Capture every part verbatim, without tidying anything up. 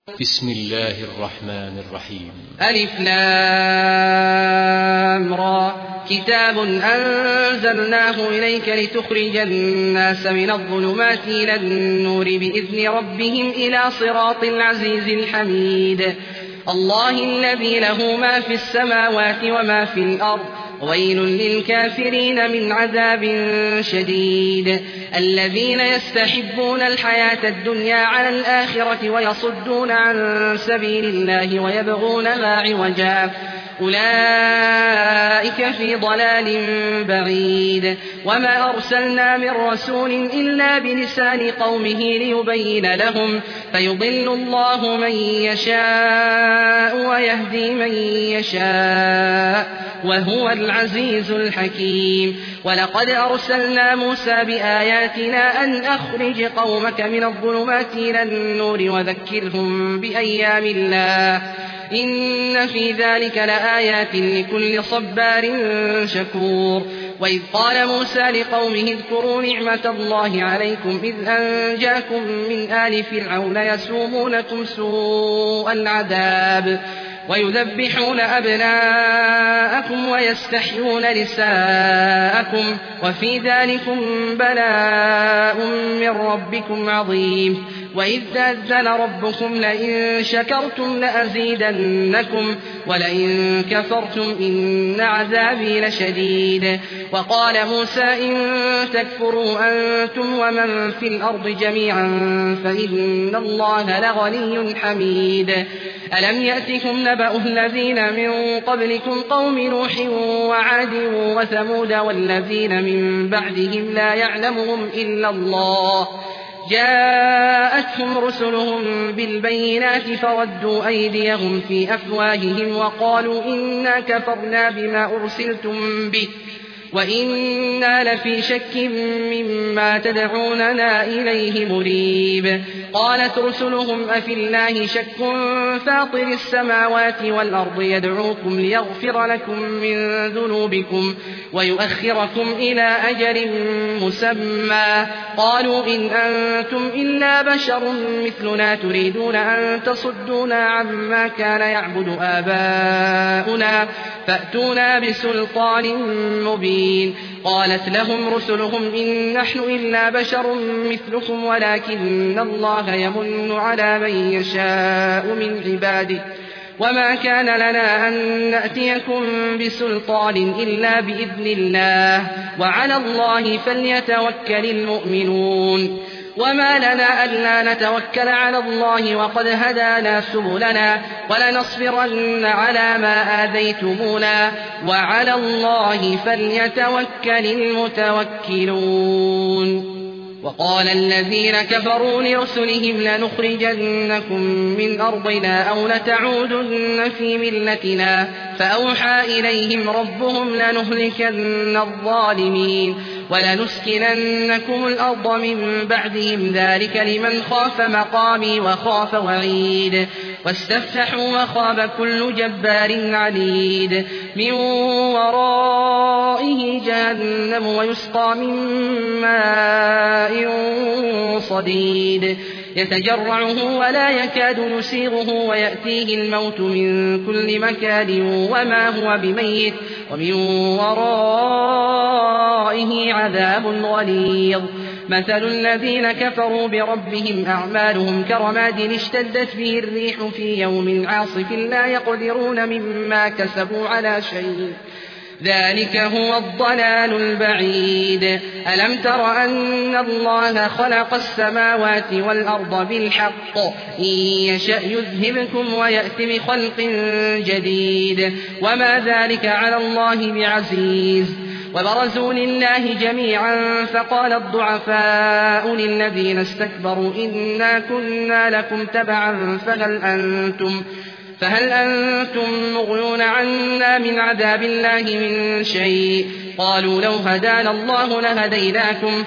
بسم الله الرحمن الرحيم. ألف لام را كتاب أنزلناه إليك لتخرج الناس من الظلمات إلى النور بإذن ربهم إلى صراط العزيز الحميد. الله الذي له ما في السماوات وما في الأرض، ويل للكافرين من عذاب شديد. الذين يستحبون الحياة الدنيا على الآخرة ويصدون عن سبيل الله ويبغونها عوجا، أولئك في ضلال بعيد. وما أرسلنا من رسول إلا بلسان قومه ليبين لهم، فيضل الله من يشاء ويهدي من يشاء وهو العزيز الحكيم. ولقد أرسلنا موسى بآياتنا أن أخرج قومك من الظلمات إلى النور وذكرهم بأيام الله، إن في ذلك لآيات لكل صبار شكور. وإذ قال موسى لقومه اذكروا نعمة الله عليكم إذ أنجاكم من آل فرعون يسومونكم سوء العذاب ويذبحون أبناءكم ويستحيون نساءكم وفي ذلكم بلاء من ربكم عظيم. وإذ تأذن ربكم لئن شكرتم لأزيدنكم ولئن كفرتم إن عذابي لشديد. وقال موسى إن تكفروا أنتم ومن في الأرض جميعا فإن الله لغني حميد. ألم يأتكم نبأ الذين من قبلكم قوم نوح وعاد وثمود والذين من بعدهم لا يعلمهم إلا الله، جاءتهم رسلهم بالبينات فردوا أيديهم في أفواههم وقالوا إنا كفرنا بما أرسلتم به وإنا لفي شك مما تدعوننا إليه مريب. قالت رسلهم أفي الله شك فاطر السماوات والأرض يدعوكم ليغفر لكم من ذنوبكم ويؤخركم إلى أجل مسمى، قالوا إن أنتم إلا بشر مثلنا تريدون أن تصدونا عما كان يعبد آباؤنا فأتونا بسلطان مبين. قالت لهم رسلهم إن نحن إلا بشر مثلكم ولكن الله يمن على من يشاء من عباده وما كان لنا أن نأتيكم بسلطان إلا بإذن الله وعلى الله فليتوكل المؤمنون. وما لنا ألا نتوكل على الله وقد هدانا سبلنا ولنصبرن على ما آذيتمونا وعلى الله فليتوكل المتوكلون. وقال الذين كفروا لرسلهم لنخرجنكم من أرضنا أو لتعودن في ملتنا، فأوحى إليهم ربهم لنهلكن الظالمين ولنسكننكم الأرض من بعدهم ذلك لمن خاف مقامي وخاف وعيد. واستفتحوا وخاب كل جبار عنيد، من ورائه جهنم ويسقى من ماء صديد يتجرعه ولا يكاد يسيغه ويأتيه الموت من كل مكان وما هو بميت ومن ورائه عذاب غليظ. مثل الذين كفروا بربهم أعمالهم كرماد اشتدت به الريح في يوم عاصف لا يقدرون مما كسبوا على شيء، ذلك هو الضلال البعيد. ألم تر أن الله خلق السماوات والأرض بالحق إن يشأ يذهبكم ويأتي بخلق جديد وما ذلك على الله بعزيز. وبرزوا لله جميعا فقال الضعفاء للذين استكبروا إنا كنا لكم تبعا فهل أنتم فهل أنتم مغنون عنا من عذاب الله من شيء؟ قالوا لو هدانا الله لهديناكم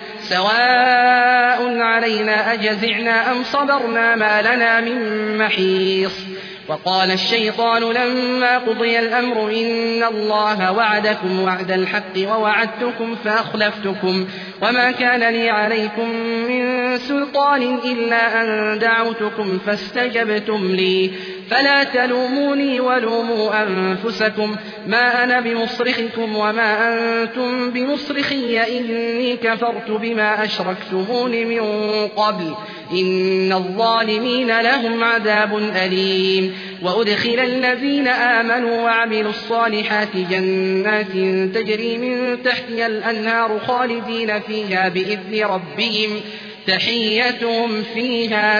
سواء علينا أجزعنا أم صبرنا ما لنا من محيص. وقال الشيطان لما قضي الأمر إن الله وعدكم وعد الحق ووعدتكم فأخلفتكم وما كان لي عليكم من سلطان إلا أن دعوتكم فاستجبتم لي فلا تلوموني ولوموا أنفسكم ما أنا بمصرخكم وما أنتم بمصرخي إني كفرت بما أشركتمون من قبل إن الظالمين لهم عذاب أليم. وأدخل الذين آمنوا وعملوا الصالحات جنات تجري من تحتها الأنهار خالدين فيها بإذن ربهم تحيتهم فيها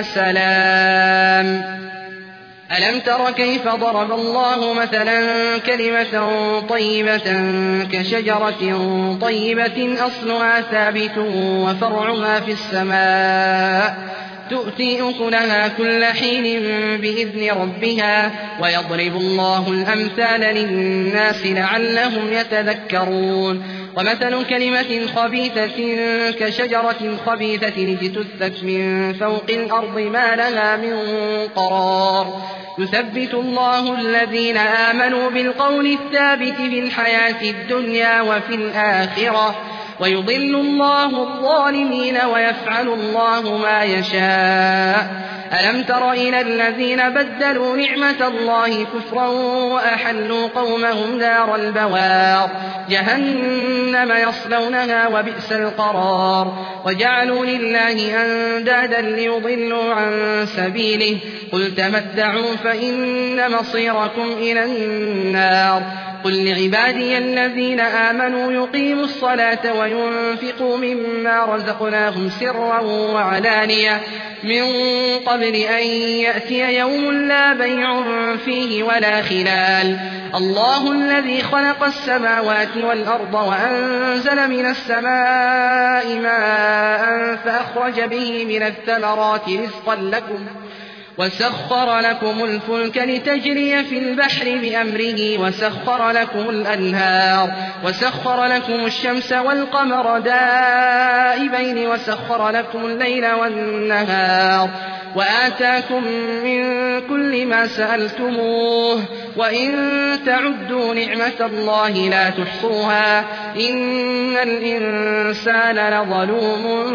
سلام. ألم تر كيف ضرب الله مثلا كلمة طيبة كشجرة طيبة أصلها ثابت وفرعها في السماء تؤتي أكلها كل حين بإذن ربها ويضرب الله الأمثال للناس لعلهم يتذكرون. ومثل كلمة خبيثة كشجرة خبيثة اجتثت من فوق الأرض ما لها من قرار يثبت الله الذين آمنوا بالقول الثابت في الحياة الدنيا وفي الآخرة ويضل الله الظالمين ويفعل الله ما يشاء. ألم تر إلى الذين بدلوا نعمة الله كفرا وأحلوا قومهم دار البوار جهنم يصلونها وبئس القرار وجعلوا لله أندادا ليضلوا عن سبيله قل تمتعوا فإن مصيركم إلى النار. قل لعبادي الذين آمنوا يقيموا الصلاة وينفقوا مما رزقناهم سرا وعلانية من قبل أن يأتي يوم لا بيع فيه ولا خلال. الله الذي خلق السماوات والأرض وأنزل من السماء ماء فأخرج به من الثمرات رزقا لكم وسخر لكم الفلك لتجري في البحر بأمره وسخر لكم الأنهار وسخر لكم الشمس والقمر دائبين وسخر لكم الليل والنهار وآتاكم من كل ما سألتموه وإن تعدوا نعمة الله لا تحصوها إن الإنسان لظلوم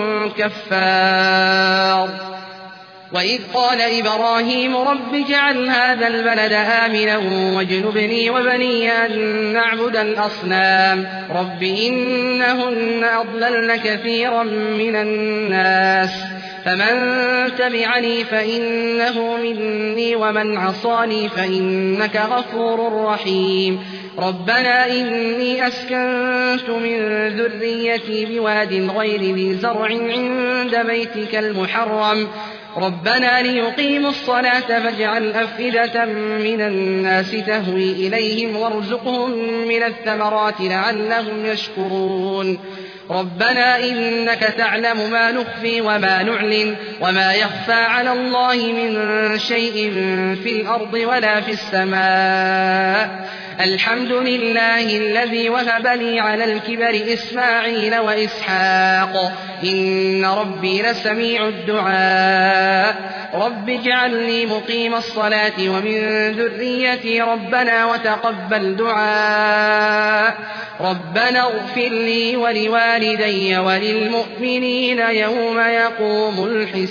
كفار. وإذ قال إبراهيم رب اجعل هذا البلد آمنا واجنبني وبني أن نعبد الأصنام رب إنهن أضللن كثيرا من الناس فمن تبعني فإنه مني ومن عصاني فإنك غفور رحيم. ربنا إني أسكنت من ذريتي بواد غير ذي زرع عند بيتك المحرم ربنا ليقيموا الصلاة فاجعل أفئدة من الناس تهوي إليهم وارزقهم من الثمرات لعلهم يشكرون. ربنا إنك تعلم ما نخفي وما نعلن وما يخفى على الله من شيء في الأرض ولا في السماء الحمد لله الذي وهب لي على الكبر إسماعيل وإسحاق إن ربي لسميع الدعاء رب اجعلني مقيم الصلاة ومن ذريتي ربنا وتقبل دعاء ربنا اغفر لي ولوالدي وللمؤمنين يوم يقوم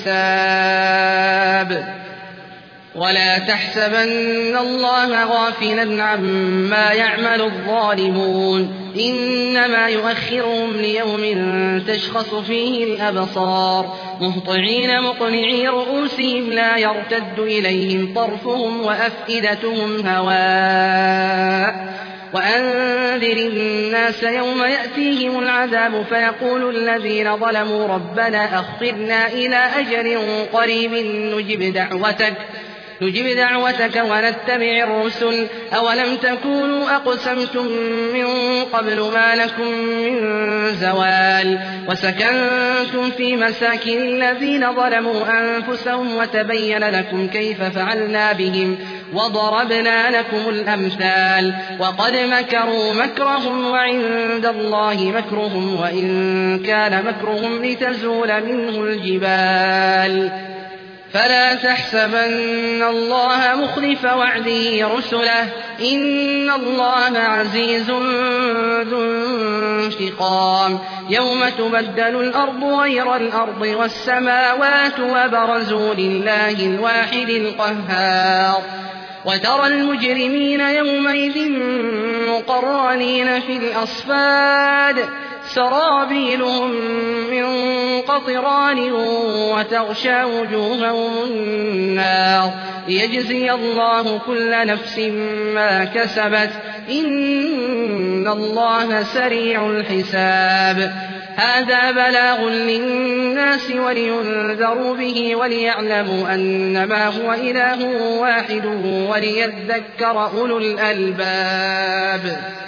الحساب. ولا تحسبن الله غافلا عما يعمل الظالمون إنما يؤخرهم ليوم تشخص فيه الأبصار مهطعين مقنعي رؤوسهم لا يرتد إليهم طرفهم وأفئدتهم هواء. وأنذر الناس يوم يأتيهم العذاب فيقول الذين ظلموا ربنا أخرنا إلى أجل قريب نجب دعوتك نجب دعوتك ونتبع الرسل أولم تكونوا أقسمتم من قبل ما لكم من زوال وسكنتم في مساكن الذين ظلموا أنفسهم وتبين لكم كيف فعلنا بهم وضربنا لكم الأمثال وقد مكروا مكرهم وعند الله مكرهم وإن كان مكرهم لتزول منه الجبال فلا تحسبن الله مخلف وعده رسله إن الله عزيز ذو انتقام يوم تبدل الأرض غير الأرض والسماوات وبرزوا لله الواحد القهار وترى المجرمين يومئذ مقرنين في الأصفاد سرابيلهم من قطران وتغشى وجوههم النار ليجزي الله كل نفس ما كسبت إن الله سريع الحساب هذا بلاغ للناس ولينذروا به وليعلموا أنما هو إله واحد وليذكر أولو الألباب